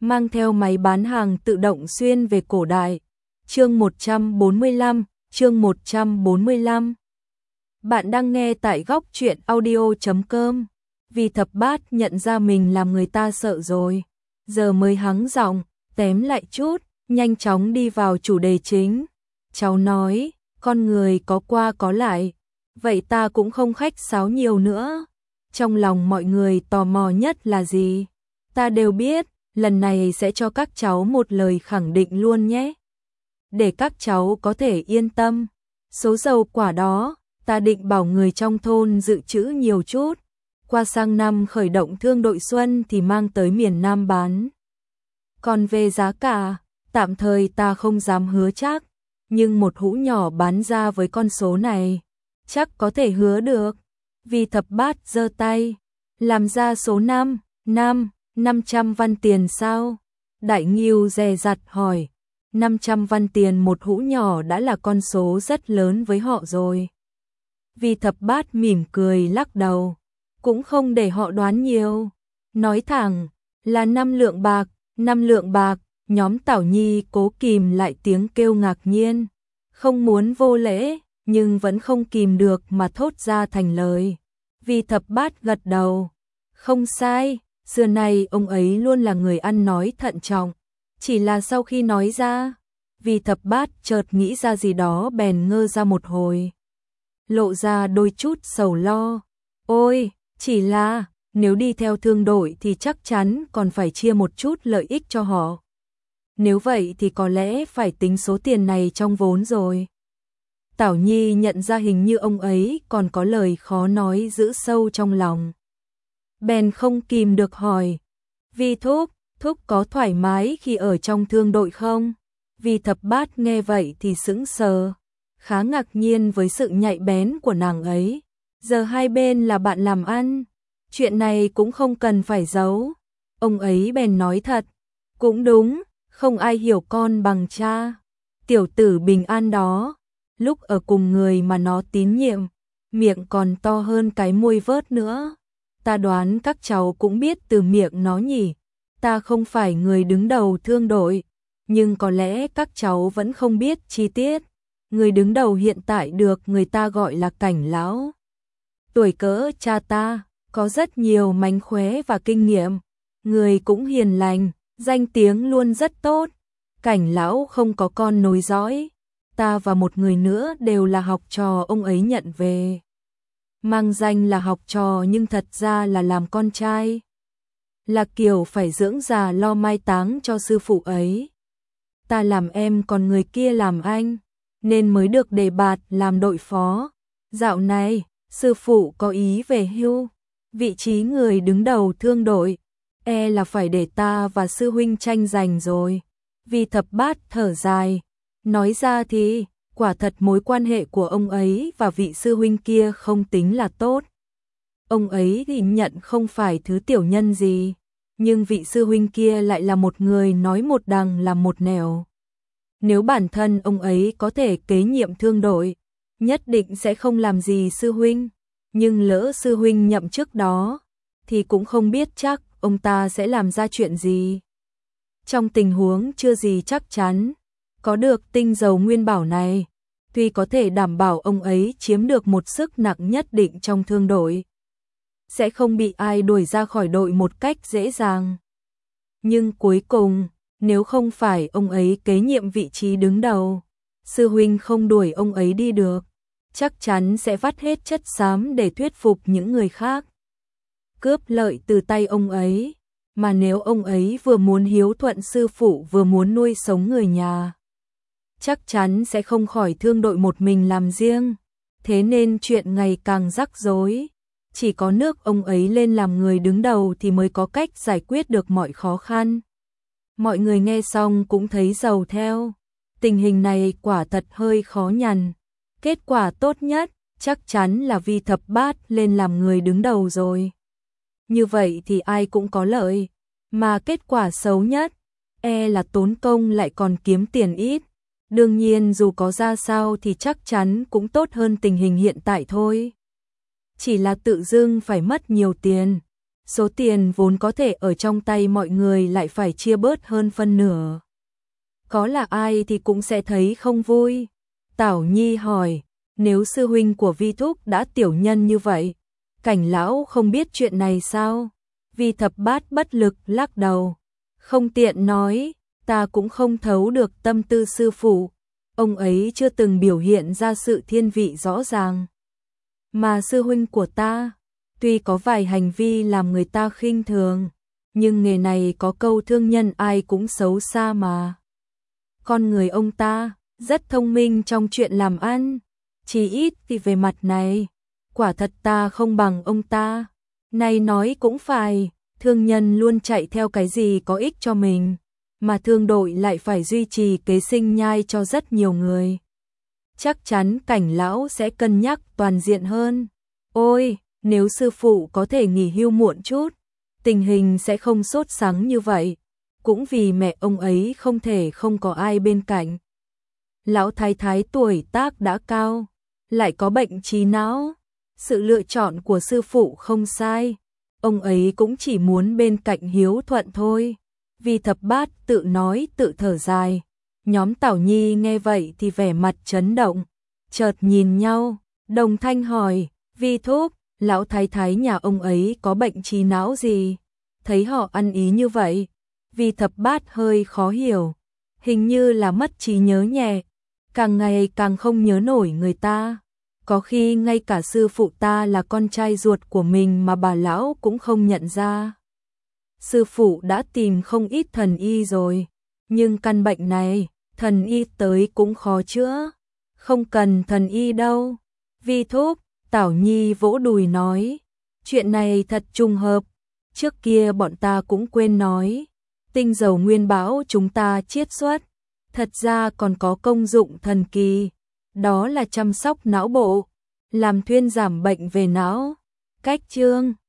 mang theo máy bán hàng tự động xuyên về cổ đại. Chương 145. Bạn đang nghe tại góc truyện audio.com. Vì thập bát nhận ra mình làm người ta sợ rồi, giờ mới hắng giọng, tém lại chút, nhanh chóng đi vào chủ đề chính. Cháu nói, con người có qua có lại, vậy ta cũng không khách sáo nhiều nữa. Trong lòng mọi người tò mò nhất là gì? Ta đều biết, lần này sẽ cho các cháu một lời khẳng định luôn nhé. Để các cháu có thể yên tâm. Số dầu quả đó, ta định bảo người trong thôn dự trữ nhiều chút. Qua sang năm khởi động thương đội xuân thì mang tới miền Nam bán. Còn về giá cả, tạm thời ta không dám hứa chắc. Nhưng một hũ nhỏ bán ra với con số này, chắc có thể hứa được. Vì thập bát giơ tay, làm ra số 500 văn tiền sao? Đại Ngưu dè dặt hỏi, 500 văn tiền một hũ nhỏ đã là con số rất lớn với họ rồi. Vì thập bát mỉm cười lắc đầu, cũng không để họ đoán nhiều. Nói thẳng, là 5 lượng bạc, nhóm Tảo Nhi cố kìm lại tiếng kêu ngạc nhiên. Không muốn vô lễ, nhưng vẫn không kìm được mà thốt ra thành lời. Vì thập bát gật đầu, không sai, xưa nay ông ấy luôn là người ăn nói thận trọng. Chỉ là sau khi nói ra, Vì thập bát chợt nghĩ ra gì đó bèn ngơ ra một hồi. Lộ ra đôi chút sầu lo. Ôi, chỉ là, nếu đi theo thương đội thì chắc chắn còn phải chia một chút lợi ích cho họ. Nếu vậy thì có lẽ phải tính số tiền này trong vốn rồi. Tảo Nhi nhận ra hình như ông ấy còn có lời khó nói giữ sâu trong lòng. Bèn không kìm được hỏi, Vì thúc có thoải mái khi ở trong thương đội không? Vì thập bát nghe vậy thì sững sờ, khá ngạc nhiên với sự nhạy bén của nàng ấy. Giờ hai bên là bạn làm ăn, chuyện này cũng không cần phải giấu. Ông ấy bèn nói thật, cũng đúng, không ai hiểu con bằng cha. Tiểu tử Bình An đó, lúc ở cùng người mà nó tín nhiệm, miệng còn to hơn cái môi vớt nữa. Ta đoán các cháu cũng biết từ miệng nó nhỉ. Ta không phải người đứng đầu thương đội, nhưng có lẽ các cháu vẫn không biết chi tiết. Người đứng đầu hiện tại được người ta gọi là Cảnh lão. Tuổi cỡ cha ta, có rất nhiều mánh khóe và kinh nghiệm. Người cũng hiền lành, danh tiếng luôn rất tốt. Cảnh lão không có con nối dõi. Ta và một người nữa đều là học trò ông ấy nhận về. Mang danh là học trò nhưng thật ra là làm con trai. Là kiểu phải dưỡng già lo mai táng cho sư phụ ấy. Ta làm em còn người kia làm anh, nên mới được đề bạt làm đội phó. Dạo này, sư phụ có ý về hưu, vị trí người đứng đầu thương đội, là phải để ta và sư huynh tranh giành rồi. Vì thập bát thở dài, nói ra thì, quả thật mối quan hệ của ông ấy và vị sư huynh kia không tính là tốt. Ông ấy thì nhận không phải thứ tiểu nhân gì, nhưng vị sư huynh kia lại là một người nói một đằng làm một nẻo. Nếu bản thân ông ấy có thể kế nhiệm thương đội, nhất định sẽ không làm gì sư huynh, nhưng lỡ sư huynh nhậm chức đó, thì cũng không biết chắc ông ta sẽ làm ra chuyện gì. Trong tình huống chưa gì chắc chắn, có được tinh dầu nguyên bảo này, tuy có thể đảm bảo ông ấy chiếm được một sức nặng nhất định trong thương đội, sẽ không bị ai đuổi ra khỏi đội một cách dễ dàng. Nhưng cuối cùng, nếu không phải ông ấy kế nhiệm vị trí đứng đầu, sư huynh không đuổi ông ấy đi được, chắc chắn sẽ vắt hết chất xám để thuyết phục những người khác. Cướp lợi từ tay ông ấy, mà nếu ông ấy vừa muốn hiếu thuận sư phụ vừa muốn nuôi sống người nhà, chắc chắn sẽ không khỏi thương đội một mình làm riêng. Thế nên chuyện ngày càng rắc rối. Chỉ có nước ông ấy lên làm người đứng đầu thì mới có cách giải quyết được mọi khó khăn. Mọi người nghe xong cũng thấy giàu theo. Tình hình này quả thật hơi khó nhằn. Kết quả tốt nhất chắc chắn là Vì thập bát lên làm người đứng đầu rồi. Như vậy thì ai cũng có lợi. Mà kết quả xấu nhất, là tốn công lại còn kiếm tiền ít. Đương nhiên dù có ra sao thì chắc chắn cũng tốt hơn tình hình hiện tại thôi. Chỉ là tự dưng phải mất nhiều tiền. số tiền vốn có thể ở trong tay mọi người lại phải chia bớt hơn phân nửa. Có là ai thì cũng sẽ thấy không vui. Tảo Nhi hỏi, nếu sư huynh của Vi Thúc đã tiểu nhân như vậy, Cảnh lão không biết chuyện này sao? Vi Thập Bát bất lực lắc đầu, không tiện nói, ta cũng không thấu được tâm tư sư phụ, ông ấy chưa từng biểu hiện ra sự thiên vị rõ ràng. Mà sư huynh của ta, tuy có vài hành vi làm người ta khinh thường, nhưng nghề này có câu thương nhân ai cũng xấu xa mà. Con người ông ta rất thông minh trong chuyện làm ăn, chỉ ít thì về mặt này, quả thật ta không bằng ông ta. Này nói cũng phải, thương nhân luôn chạy theo cái gì có ích cho mình, mà thương đội lại phải duy trì kế sinh nhai cho rất nhiều người. Chắc chắn Cảnh lão sẽ cân nhắc toàn diện hơn. Ôi, nếu sư phụ có thể nghỉ hưu muộn chút, tình hình sẽ không sốt sắng như vậy. Cũng vì mẹ ông ấy không thể không có ai bên cạnh. Lão thái thái tuổi tác đã cao, lại có bệnh trí não. Sự lựa chọn của sư phụ không sai, ông ấy cũng chỉ muốn bên cạnh hiếu thuận thôi. Vi Thập Bát tự nói tự thở dài. Nhóm Tảo Nhi nghe vậy thì vẻ mặt chấn động, chợt nhìn nhau, đồng thanh hỏi, Vi Thúc, lão thái thái nhà ông ấy có bệnh trí não gì? Thấy họ ăn ý như vậy, Vi Thập Bát hơi khó hiểu, hình như là mất trí nhớ nhẹ, càng ngày càng không nhớ nổi người ta. Có khi ngay cả sư phụ ta là con trai ruột của mình mà bà lão cũng không nhận ra. Sư phụ đã tìm không ít thần y rồi, nhưng căn bệnh này, thần y tới cũng khó chữa. Không cần thần y đâu. Vi Thúc, Tảo Nhi vỗ đùi nói, chuyện này thật trùng hợp, trước kia bọn ta cũng quên nói. Tinh dầu nguyên bão chúng ta chiết xuất, thật ra còn có công dụng thần kỳ, đó là chăm sóc não bộ, làm thuyên giảm bệnh về não. Cách chương